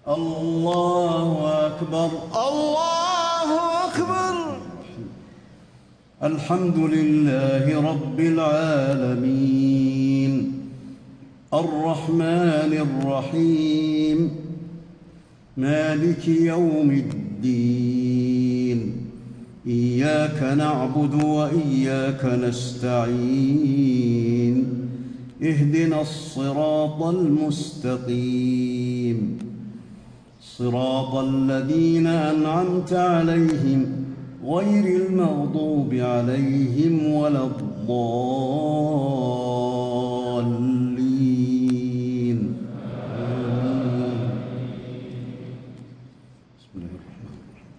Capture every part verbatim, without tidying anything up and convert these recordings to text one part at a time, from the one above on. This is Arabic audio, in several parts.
الله أكبر. الله أكبر. الحمد لله رب العالمين الرحمن الرحيم مالك يوم الدين إياك نعبد وإياك نستعين اهدنا الصراط المستقيم صراط الذين أنعمت عليهم غير المغضوب عليهم ولا الضالين. بسم الله الرحمن الرحيم.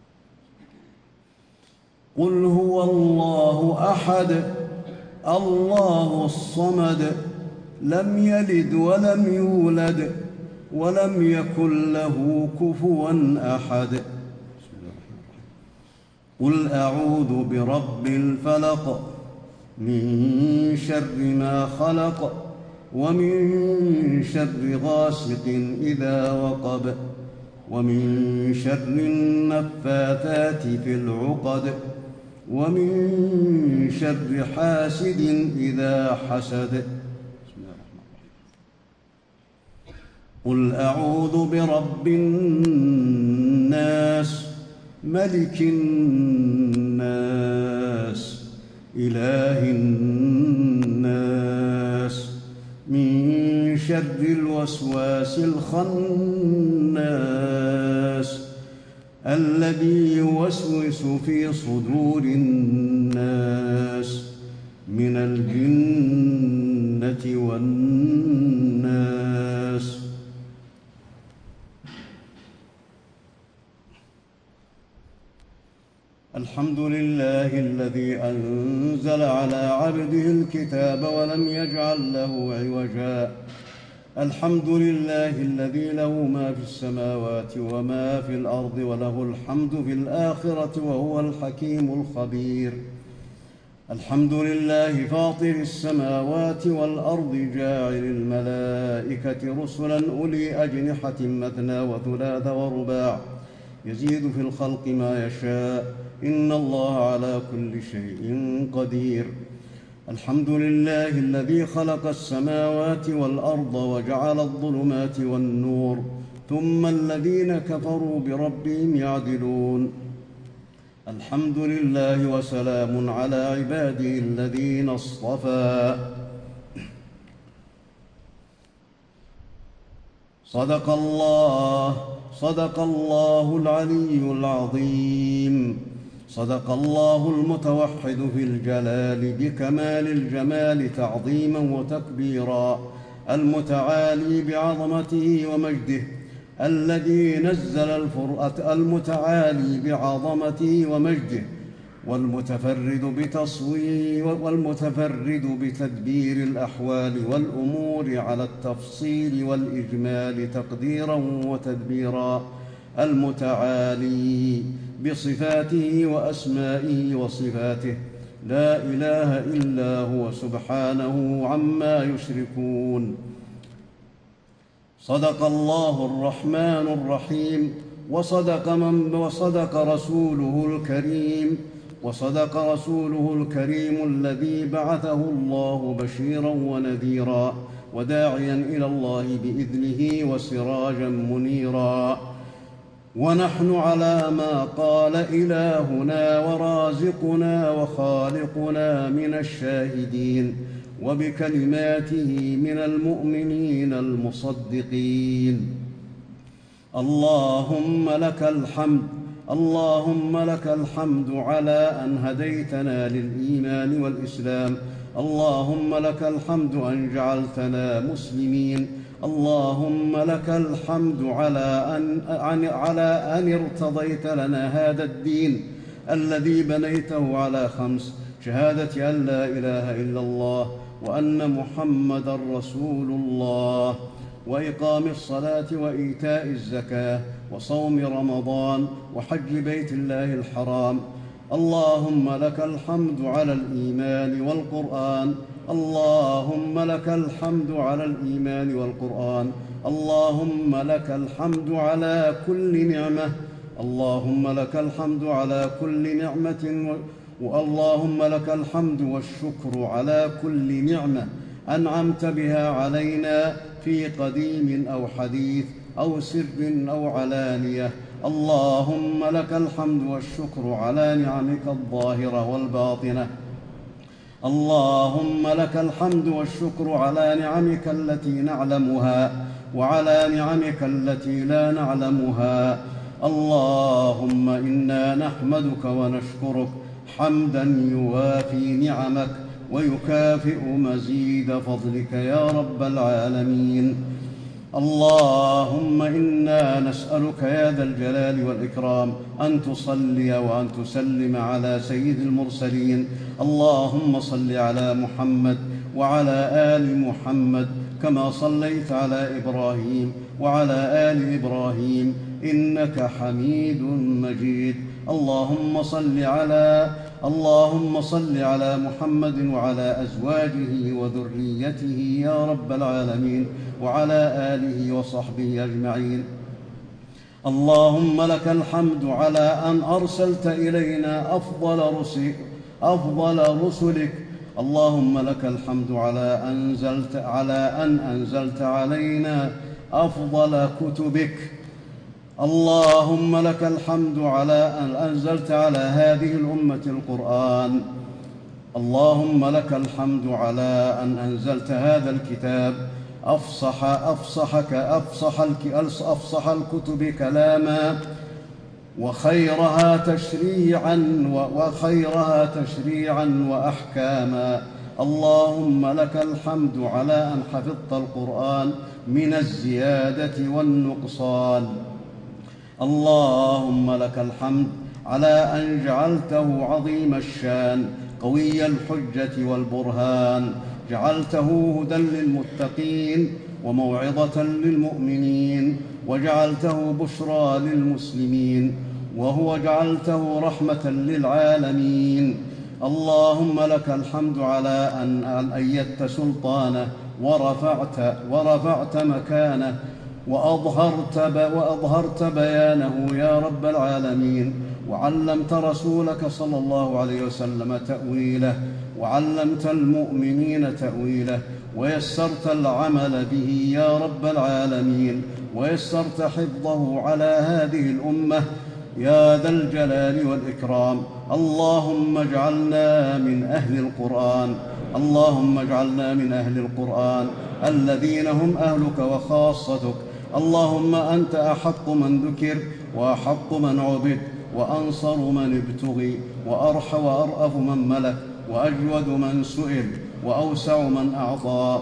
قل هو الله أحد الله الصمد لم يلد ولم يولد ولم يكن له كفوا أحد. قل أعوذ برب الفلق من شر ما خلق ومن شر غاسق إذا وقب ومن شر النفاثات في العقد ومن شر حاسد إذا حسد. قل أعوذ برب الناس ملك الناس إله الناس من شر الوسواس الخناس الذي يوسوس في صدور الناس من الجنة والناس. الحمد لله الذي أنزل على عبده الكتاب ولم يجعل له عوجا. الحمد لله الذي له ما في السماوات وما في الأرض وله الحمد في الآخرة وهو الحكيم الخبير. الحمد لله فاطر السماوات والأرض جاعل الملائكة رسلا أولي أجنحة مثنى وثلاث ورباع يزيد في الخلق ما يشاء إن الله على كل شيء قدير. الحمد لله الذي خلق السماوات والأرض وجعل الظلمات والنور ثم الذين كفروا بربهم يعدلون. الحمد لله وسلام على عباده الذين اصطفى. صدق الله صدق الله العلي العظيم. صدق الله المتوحد في الجلال بكمال الجمال تعظيما وتكبيرا المتعالي بعظمته ومجده الذي نزل الفرقة المتعالي بعظمته ومجده والمتفرد بتصوير والمتفرد بتدبير الأحوال والأمور على التفصيل والإجمال تقديرا وتدبيرا المتعالي بصفاته وأسمائه وصفاته لا إله إلا هو سبحانه عما يشركون. صدق الله الرحمن الرحيم وصدق من وصدق رسوله الكريم وصدق رسوله الكريم الذي بعثه الله بشيرا ونذيرا وداعيا إلى الله بإذنه وسراجا منيرا. ونحن على ما قال إلهنا ورازقنا وخالقنا من الشاهدين وبكلماته من المؤمنين المصدقين. اللهم لك الحمد اللهم لك الحمد على أن هديتنا للإيمان والإسلام. اللهم لك الحمد أن جعلتنا مسلمين. اللهم لك الحمد على أن, على أن ارتضيت لنا هذا الدين الذي بنيته على خمس: شهادة أن لا إله إلا الله وأن محمدًا رسول الله وإقام الصلاة وإيتاء الزكاة وصوم رمضان وحج بيت الله الحرام. اللهم لك الحمد على الإيمان والقرآن اللهم لك الحمد على الإيمان والقرآن اللهم لك الحمد على كل نعمة اللهم لك الحمد على كل نعمة واللهم لك الحمد والشكر على كل نعمة أنعمت بها علينا في قديم أو حديث أو سر أو علانية. اللهم لك الحمد والشكر على نعمك الظاهرة والباطنة. اللهم لك الحمد والشكر على نعمك التي نعلمها وعلى نعمك التي لا نعلمها. اللهم إنا نحمدك ونشكرك حمدا يوافي نعمك ويكافئ مزيد فضلك يا رب العالمين. اللهم إنا نسألك يا ذا الجلال والإكرام أن تصلي وأن تسلم على سيد المرسلين. اللهم صل على محمد وعلى آل محمد كما صليت على إبراهيم وعلى آل إبراهيم إنك حميد مجيد. اللهم صل على اللهم صل على محمد وعلى أزواجه وذريته يا رب العالمين وعلى آله وصحبه أجمعين. اللهم لك الحمد على أن أرسلت إلينا أفضل رسل أفضل رسلك. اللهم لك الحمد على أنزلت على أن أنزلت علينا أفضل كتبك. اللهم لك الحمد على أن أنزلت على هذه الأمة القرآن. اللهم لك الحمد على أن أنزلت هذا الكتاب أفصح أفصحك أفصح, أفصح الكتب كلاما وخيرها تشريعا وخيرها تشريعا وأحكاما. اللهم لك الحمد على أن حفظت القرآن من الزيادة والنقصان. اللهم لك الحمد على أن جعلته عظيم الشان قوي الحجة والبرهان. جعلته هدى للمتقين وموعظة للمؤمنين وجعلته بشرى للمسلمين وهو جعلته رحمة للعالمين. اللهم لك الحمد على أن أيدت سلطانه ورفعت, ورفعت مكانه وأظهرت, وأظهرت بيانه يا رب العالمين. وعلمت رسولك صلى الله عليه وسلم تأويله وعلمت المؤمنين تأويله ويسرت العمل به يا رب العالمين ويسرت حفظه على هذه الأمة يا ذا الجلال والإكرام. اللهم اجعلنا من أهل القرآن اللهم اجعلنا من أهل القرآن الذين هم أهلك وخاصتك. اللهم أنت أحق من ذكر وأحق من عبد وأنصر من ابتغي وأرح وأرأف من ملك وأجود من سئل وأوسع من أعطى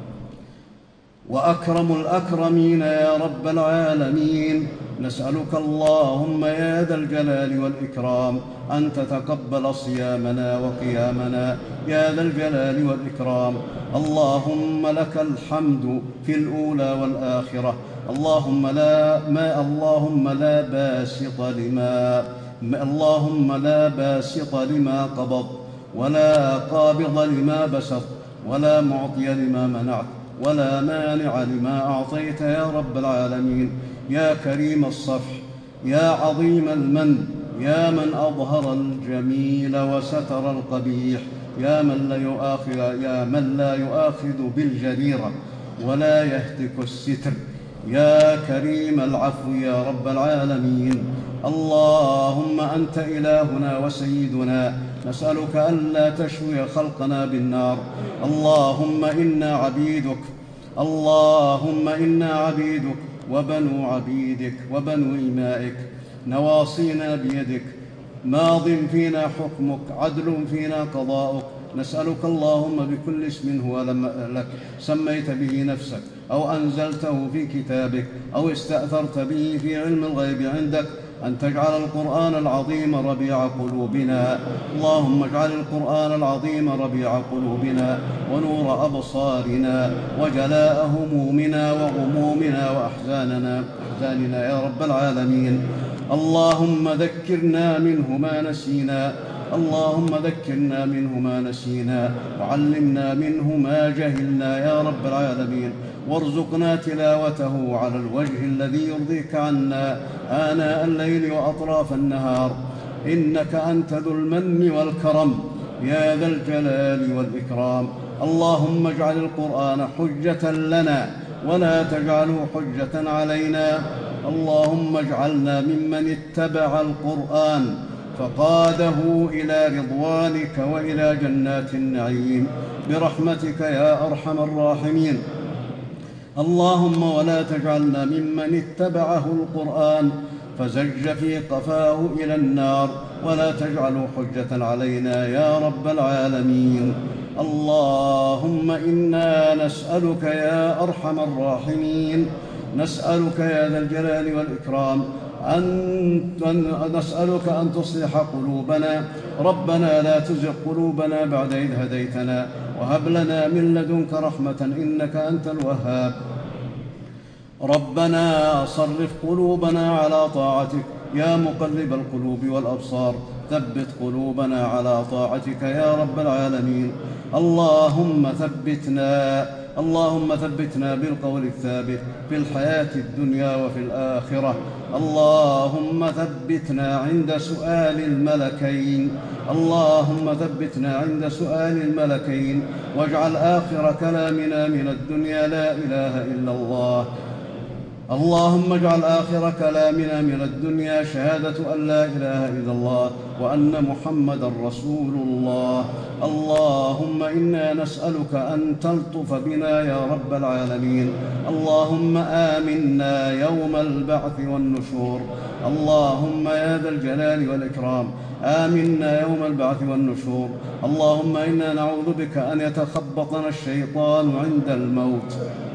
وأكرم الأكرمين يا رب العالمين. نسألك اللهم يا ذا الجلال والإكرام أن تتقبل صيامنا وقيامنا يا ذا الجلال والإكرام. اللهم لك الحمد في الأولى والآخرة. اللهم لا ما اللهم لا باسط لما اللهم لا باسط لما قبض ولا قابض لما بسط ولا معطي لما منعت ولا مانع لما أعطيت يا رب العالمين. يا كريم الصفح يا عظيم المن يا من أظهر الجميل وستر القبيح يا من لا يؤاخذ يا من لا يؤاخذ بالجريرة ولا يهتك الستر. يا كريم العفو يا رب العالمين. اللهم أنت إلهنا وسيدنا نسألك ألا تشوي خلقنا بالنار. اللهم إنا عبيدك اللهم إنا عبيدك وبنو عبيدك وبنو إمائك نواصينا بيدك ماض فينا حكمك عدل فينا قضاؤك. نسألك اللهم بكل اسم هو لك سميت به نفسك أو أنزلته في كتابك أو استأثرت به في علم الغيب عندك أن تجعل القرآن العظيم ربيع قلوبنا. اللهم اجعل القرآن العظيم ربيع قلوبنا ونور أبصارنا وجلاء همومنا وغمومنا وأحزاننا أحزاننا يا رب العالمين. اللهم ذكرنا منه ما نسينا اللهم ذكرنا منه ما نسينا وعلمنا منه ما جهلنا يا رب العالمين، وارزقنا تلاوته على الوجه الذي يرضيك عنا آناء الليل وأطراف النهار، إنك أنت ذو المن والكرم يا ذا الجلال والإكرام. اللهم اجعل القرآن حجة لنا ولا تجعله حجة علينا. اللهم اجعلنا ممن اتبع القرآن فقاده إلى رضوانك وإلى جنات النعيم برحمتك يا أرحم الراحمين. اللهم ولا تجعلنا ممن اتبعه القرآن فزج في قفاه إلى النار، ولا تجعله حجة علينا يا رب العالمين. اللهم إنا نسألك يا أرحم الراحمين، نسألك يا ذا الجلال والإكرام أن نسألك أن تصلح قلوبنا. ربنا لا تزغ قلوبنا بعد إذ هديتنا وهب لنا من لدنك رحمة إنك أنت الوهاب. ربنا صرف قلوبنا على طاعتك يا مقلب القلوب والأبصار، ثبت قلوبنا على طاعتك يا رب العالمين. اللهم ثبتنا اللهم ثبتنا بالقول الثابت في الحياة الدنيا وفي الآخرة. اللهم ثبتنا عند سؤال الملكين اللهم ثبتنا عند سؤال الملكين، واجعل آخر كلامنا من الدنيا لا إله إلا الله. اللهم اجعل آخر كلامنا من الدنيا شهادة أن لا إله إلا الله وأن محمدا رسول الله. اللهم إنا نسألك أن تلطف بنا يا رب العالمين. اللهم آمنا يوم البعث والنشور. اللهم يا ذا الجلال والإكرام آمنا يوم البعث والنشور. اللهم إنا نعوذ بك أن يتخبطنا الشيطان عند الموت.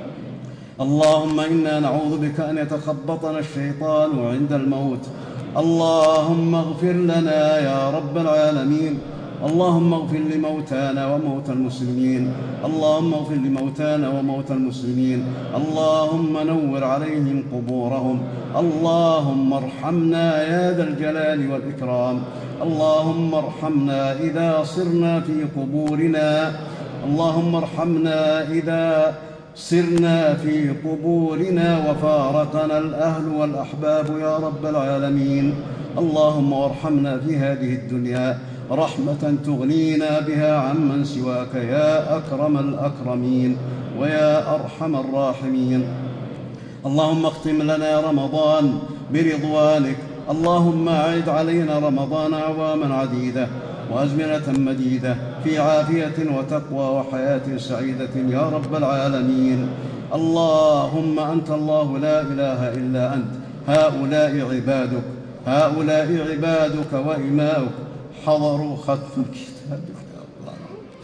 اللهم إنا نعوذ بك أن يتخبطنا الشيطان عند الموت. اللهم اغفر لنا يا رب العالمين. اللهم اغفر لموتانا وموتى المسلمين. اللهم اغفر لموتانا وموتى المسلمين. اللهم نور عليهم قبورهم. اللهم ارحمنا يا ذا الجلال والإكرام. اللهم ارحمنا إذا صرنا في قبورنا. اللهم ارحمنا إذا سرنا في قبورنا وفارقنا الأهل والأحباب يا رب العالمين. اللهم وارحمنا في هذه الدنيا رحمة تغنينا بها عمن سواك يا أكرم الأكرمين ويا أرحم الراحمين. اللهم اختم لنا رمضان برضوانك. اللهم أعد علينا رمضان أعواما عديدة وأزمنة مديدة في عافية وتقوى وحياة سعيدة يا رب العالمين. اللهم أنت الله لا إله إلا أنت. هؤلاء عبادك هؤلاء عبادك وإماؤك حضروا ختم كتابك يا الله.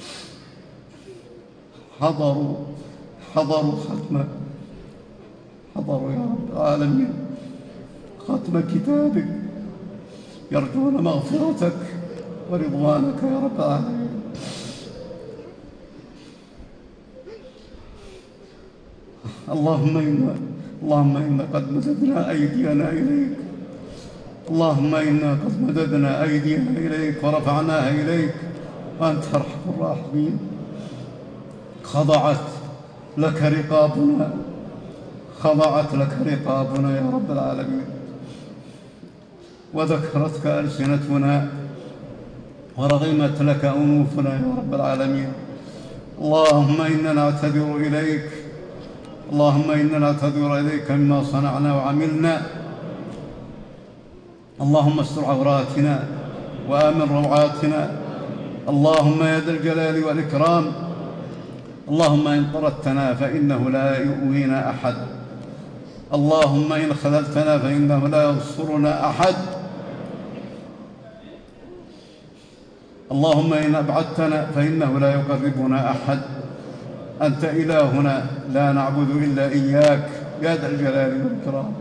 حضروا حضروا ختم حضروا يا رب العالمين ختم كتابك، يرجون مغفرتك ورضوانك يا رب العالمين. اللهم إنا اللهم إنا قد مددنا أيدينا إليك. اللهم إنا قد مددنا أيدينا إليك ورفعناها إليك وأنت أرحم الراحمين. خضعت لك رقابنا خضعت لك رقابنا يا رب العالمين، وذكرتك ألسنتنا ورغمت لك أنوفنا يا رب العالمين. اللهم إنا نعتذر إليك اللهم إنا نعتذر إليك مما صنعنا وعملنا. اللهم استر عوراتنا وآمن روعاتنا. اللهم يا ذا الجلال والإكرام، اللهم إن طردتنا فإنه لا يؤوينا أحد. اللهم إن خذلتنا فإنه لا ينصرنا أحد. اللهم إن أبعدتنا فإنه لا يقربنا أحد. أنت إلهنا لا نعبد إلا إياك يا ذا الجلال والإكرام.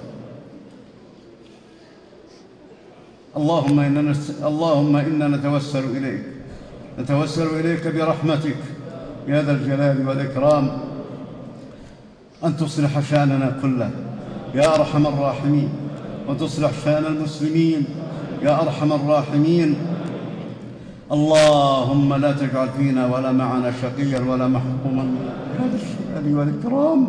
اللهم إننا اللهم إنا نتوسل إليك نتوسل إليك برحمتك يا ذا الجلال والإكرام أن تصلح شأننا كله يا أرحم الراحمين، وتصلح شأن المسلمين يا أرحم الراحمين. اللهم لا تجعل فينا ولا معنا شقيا ولا محروما يا ذا الجلال والإكرام.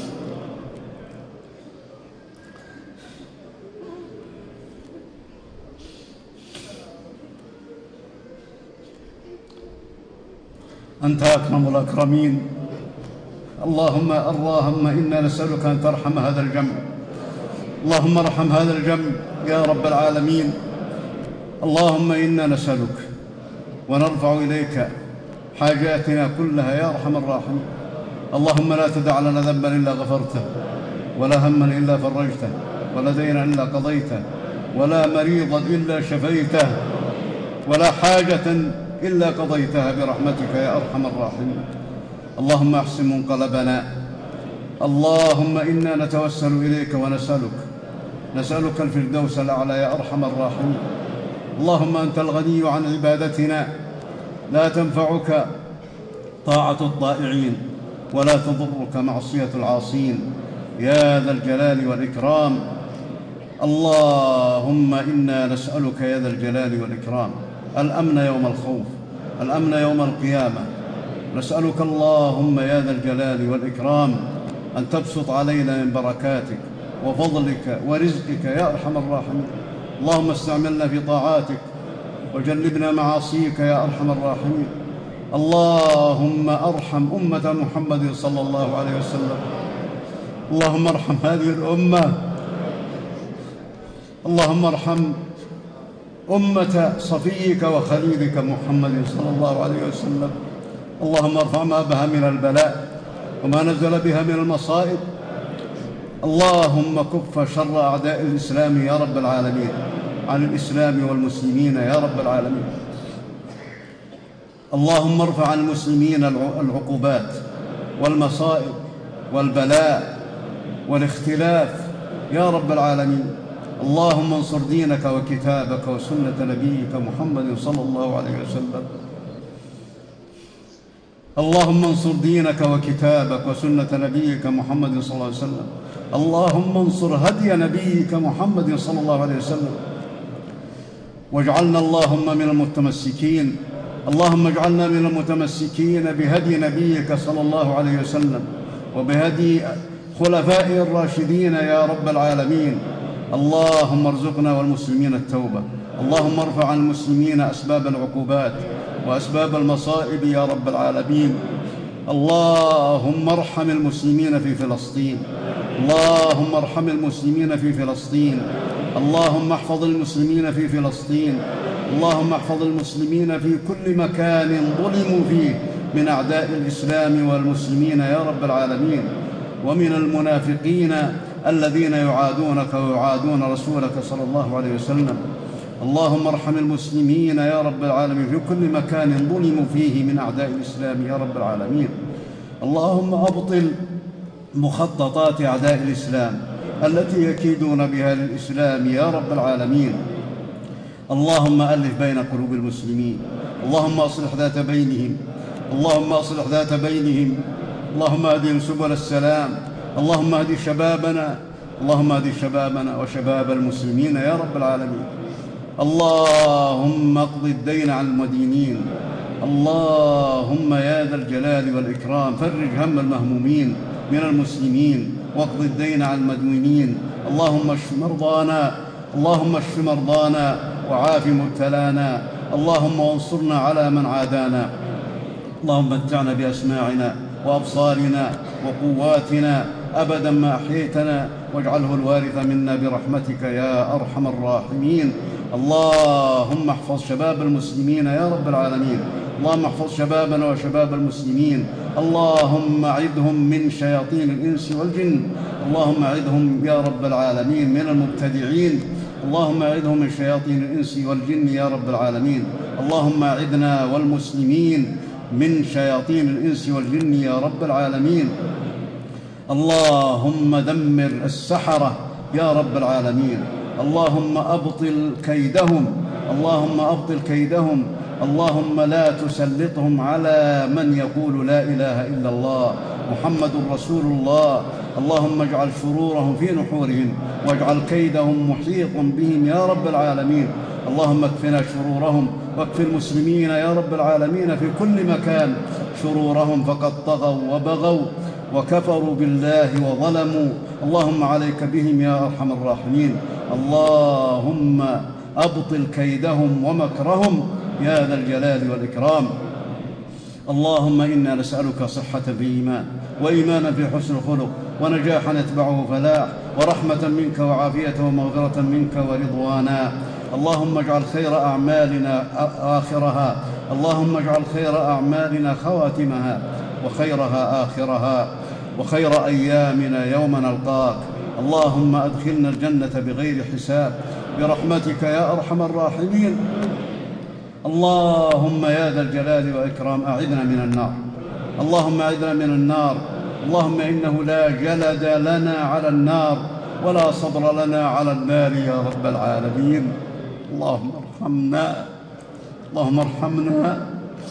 أنت أكرم الأكرمين. اللهم اللهم إنا نسألك أن ترحم هذا الجمع، اللهم ارحم هذا الجمع يا رب العالمين. اللهم إنا نسألك ونرفع إليك حاجاتنا كلها يا أرحم الراحمين. اللهم لا تدع لنا ذنبا إلا غفرته، ولا هما إلا فرجته، ولا دينا إلا قضيته، ولا مريضا إلا شفيته، ولا حاجة إلا قضيتها برحمتك يا أرحم الراحمين. اللهم احسن منقلبنا. اللهم إنا نتوسل إليك ونسألك نسألك الفردوس الأعلى يا أرحم الراحمين. اللهم أنت الغني عن عبادتنا، لا تنفعك طاعة الطائعين ولا تضرك معصية العاصين يا ذا الجلال والإكرام. اللهم إنا نسألك يا ذا الجلال والإكرام الأمن يوم الخوف، الأمن يوم القيامة. نسألك اللهم يا ذا الجلال والإكرام أن تبسط علينا من بركاتك وفضلك ورزقك يا أرحم الراحمين. اللهم استعملنا في طاعاتك وجنبنا معاصيك يا أرحم الراحمين. اللهم أرحم أمة محمد صلى الله عليه وسلم. اللهم ارحم هذه الأمة. اللهم ارحم أمة صفيك وخليلك محمد صلى الله عليه وسلم. اللهم ارفع ما بها من البلاء وما نزل بها من المصائب. اللهم كف شر أعداء الإسلام يا رب العالمين عن الإسلام والمسلمين يا رب العالمين. اللهم ارفع عن المسلمين العقوبات والمصائب والبلاء والاختلاف يا رب العالمين. اللهم انصر دينك وكتابك وسنة نبيك محمد صلى الله عليه وسلم. اللهم انصر دينك وكتابك وسنة نبيك محمد صلى الله عليه وسلم. اللهم انصر هدي نبيك محمد صلى الله عليه وسلم، واجعلنا اللهم من المتمسكين. اللهم اجعلنا من المتمسكين بهدي نبيك صلى الله عليه وسلم وبهدي خلفائه الراشدين يا رب العالمين. اللهم ارزقنا والمسلمين التوبة. اللهم ارفع عن المسلمين أسباب العقوبات وأسباب المصائب يا رب العالمين. اللهم ارحم المسلمين في فلسطين. اللهم ارحم المسلمين في فلسطين. اللهم احفظ المسلمين في فلسطين. اللهم احفظ المسلمين في كل مكان ظلموا فيه من أعداء الإسلام والمسلمين يا رب العالمين، ومن المنافقين الذين يعادونك ويعادون رسولك صلى الله عليه وسلم. اللهم ارحم المسلمين يا رب العالمين في كل مكان ظلموا فيه من أعداء الإسلام يا رب العالمين. اللهم أبطل مخططات أعداء الإسلام التي يكيدون بها للإسلام يا رب العالمين. اللهم ألف بين قلوب المسلمين. اللهم أصلح ذات بينهم. اللهم أصلح ذات بينهم. اللهم اهدهم سبل السلام. اللهم اهد شبابنا. اللهم اهد شبابنا وشباب المسلمين يا رب العالمين. اللهم اقض الدين عن المدينين. اللهم يا ذا الجلال والإكرام فرج هم المهمومين من المسلمين واقض الدين عن المدينين. اللهم اشف مرضانا. اللهم اشف مرضانا وعاف مبتلانا. اللهم وانصرنا على من عادانا. اللهم متعنا بأسماعنا وأبصارنا وقواتنا أبدا ما أحييتنا، واجعله الوارث منا برحمتك يا أرحم الراحمين. اللهم احفظ شباب المسلمين يا رب العالمين. اللهم احفظ شبابنا وشباب المسلمين. اللهم أعذهم من شياطين الإنس والجن. اللهم أعذهم يا رب العالمين من المبتدعين. اللهم أعذهم من شياطين الإنس والجن يا رب العالمين. اللهم أعذنا والمسلمين من شياطين الإنس والجن يا رب العالمين. اللهم دمر السحرة يا رب العالمين. اللهم أبطل كيدهم. اللهم أبطل كيدهم. اللهم لا تسلطهم على من يقول لا إله إلا الله محمد رسول الله. اللهم اجعل شرورهم في نحورهم واجعل كيدهم محيط بهم يا رب العالمين. اللهم اكفنا شرورهم واكف المسلمين يا رب العالمين في كل مكان شرورهم، فقد طغوا وبغوا وكفروا بالله وظلموا. اللهم عليك بهم يا أرحم الراحمين. اللهم أبطل كيدهم ومكرهم يا ذا الجلال والإكرام. اللهم إنا نسألك صحة في إيمان، وإيمانا في حسن الخلق، ونجاحا يتبعه فلاح، ورحمة منك وعافية ومغفرة منك ورضوانا. اللهم اجعل خير أعمالنا آخرها، اللهم اجعل خير أعمالنا خواتمها، وخيرها آخرها، وخير أيامنا يوم نلقاك. اللهم أدخلنا الجنة بغير حساب برحمتك يا أرحم الراحمين. اللهم يا ذا الجلال والإكرام أعذنا من النار، اللهم أعذنا من النار. اللهم إنه لا جلد لنا على النار ولا صبر لنا على النار يا رب العالمين. اللهم ارحمنا، اللهم ارحمنا.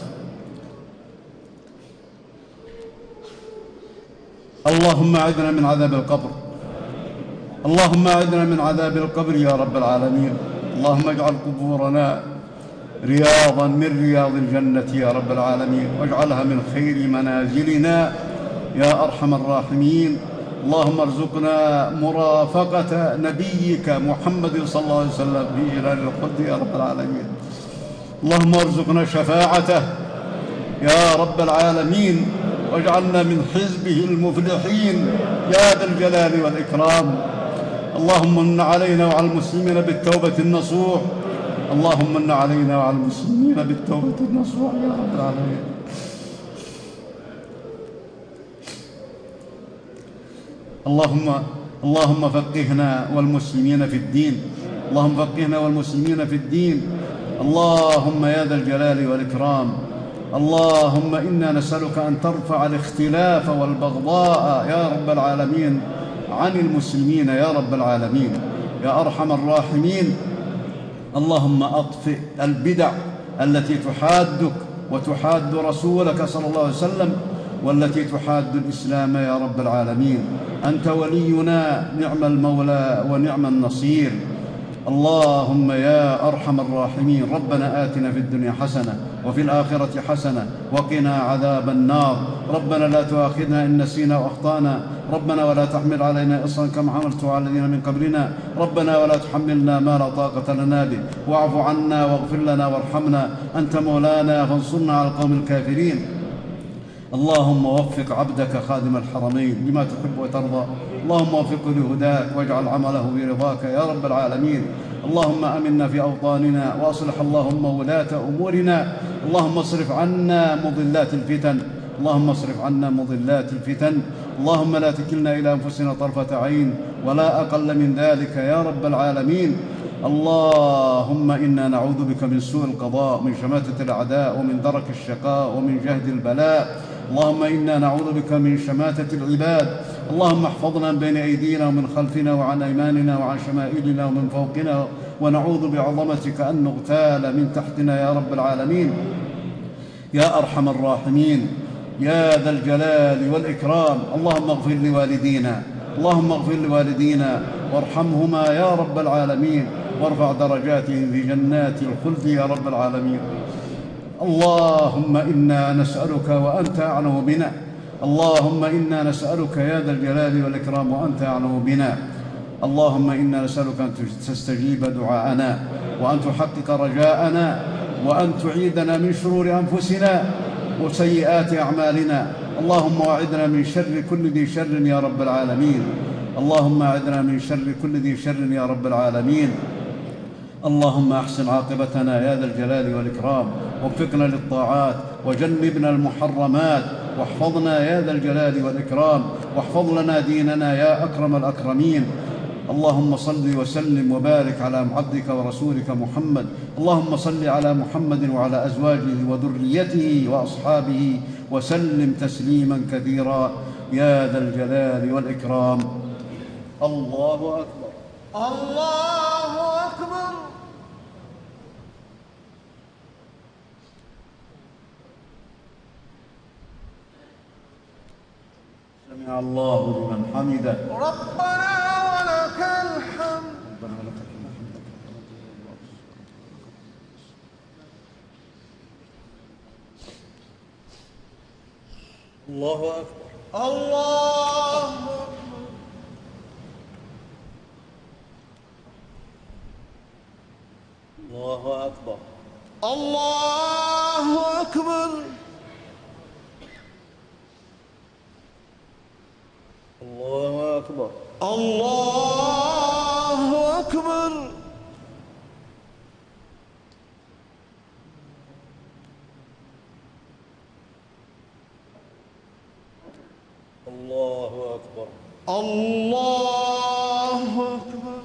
اللهم أعذنا من عذاب القبر، اللهم أعذنا من عذاب القبر يا رب العالمين. اللهم اجعل قبورنا رياضا من رياض الجنة يا رب العالمين، واجعلها من خير منازلنا يا أرحم الراحمين. اللهم ارزقنا مرافقة نبيك محمد صلى الله عليه وسلم في جلال الخلد يا رب العالمين. اللهم ارزقنا شفاعته يا رب العالمين، واجعلنا من حزبه المفلحين يا ذا الجلال والإكرام. اللهم من علينا وعلى المسلمين بالتوبة النصوح، اللهم من علينا وعلى المسلمين بالتوبة النصوح يا رب العالمين. اللهم اللهم فقهنا والمسلمين في الدين، اللهم فقهنا والمسلمين في الدين. اللهم يا ذا الجلال والإكرام، اللهم إنا نسألك أن ترفع الاختلاف والبغضاء يا رب العالمين عن المسلمين يا رب العالمين يا أرحم الراحمين. اللهم أطفئ البدع التي تحادك وتحاد رسولك صلى الله عليه وسلم، والتي تحاد الإسلام يا رب العالمين. أنت ولينا، نعم المولى ونعم النصير. اللهم يا أرحم الراحمين، ربنا آتنا في الدنيا حسنة وفي الآخرة حسنة وقنا عذاب النار. ربنا لا تؤاخذنا إن نسينا وأخطأنا، ربنا ولا تحمل علينا إصرا كما حملته على الذين من قبلنا، ربنا ولا تحملنا ما لا طاقة لنا به، واعف عنا واغفر لنا وارحمنا، أنت مولانا فانصرنا على القوم الكافرين. اللهم وفق عبدك خادم الحرمين لما تحب وترضى، اللهم وفقه لهداك واجعل عمله برضاك يا رب العالمين. اللهم آمنا في أوطاننا، وأصلح اللهم ولاة أمورنا. اللهم اصرف عنا مضلات الفتن، اللهم اصرف عنا مضلات الفتن. اللهم لا تكلنا إلى أنفسنا طرفة عين ولا أقل من ذلك يا رب العالمين. اللهم إنا نعوذ بك من سوء القضاء، من شماتة الأعداء، ومن درك الشقاء، ومن جهد البلاء. اللهم إنا نعوذ بك من شماتة العباد. اللهم احفظنا من بين أيدينا ومن خلفنا وعن أيماننا وعن شمائلنا ومن فوقنا، ونعوذ بعظمتك أن نغتال من تحتنا يا رب العالمين يا أرحم الراحمين يا ذا الجلال والإكرام. اللهم اغفر لوالدينا، اللهم اغفر لوالدينا وارحمهما يا رب العالمين، وارفع درجاتهم في جنات الخلد يا رب العالمين. اللهم إنا نسألك وأنت أعلم بنا، اللهم إنا نسألك يا ذا الجلال والإكرام وأنت أعلم بنا. اللهم إنا نسألك أن تستجيب دعاءنا، وأن تحقق رجاءنا، وأن تعيدنا من شرور أنفسنا وسيئات أعمالنا. اللهم أعذنا من شر كل ذي شر يا رب العالمين، اللهم أعذنا من شر كل ذي شر يا رب العالمين. اللهم أحسن عاقبتنا يا ذا الجلال والإكرام، وفقنا للطاعات وجنبنا المحرمات، واحفظنا يا ذا الجلال والإكرام، واحفظ لنا ديننا يا أكرم الأكرمين. اللهم صل وسلم وبارك على عبدك ورسولك محمد. اللهم صل على محمد وعلى أزواجه وذريته وأصحابه وسلم تسليما كثيرا يا ذا الجلال والإكرام. الله أكبر، الله أكبر. سمع الله لمن حمده. ربنا ولك الحمد. ربنا ولك الحمد. الله أكبر. الله الله أكبر. الله أكبر. الله أكبر. الله أكبر. الله أكبر. الله أكبر.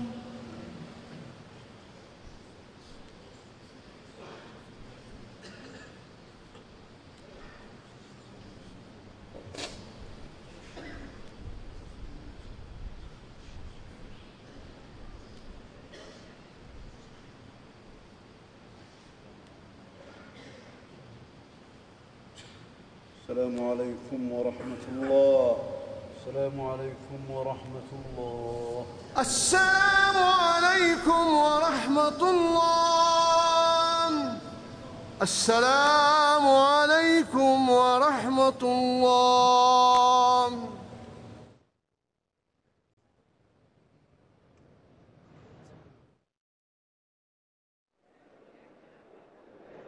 السلام عليكم ورحمة الله. السلام عليكم ورحمة الله. السلام عليكم ورحمة الله. السلام عليكم ورحمة الله.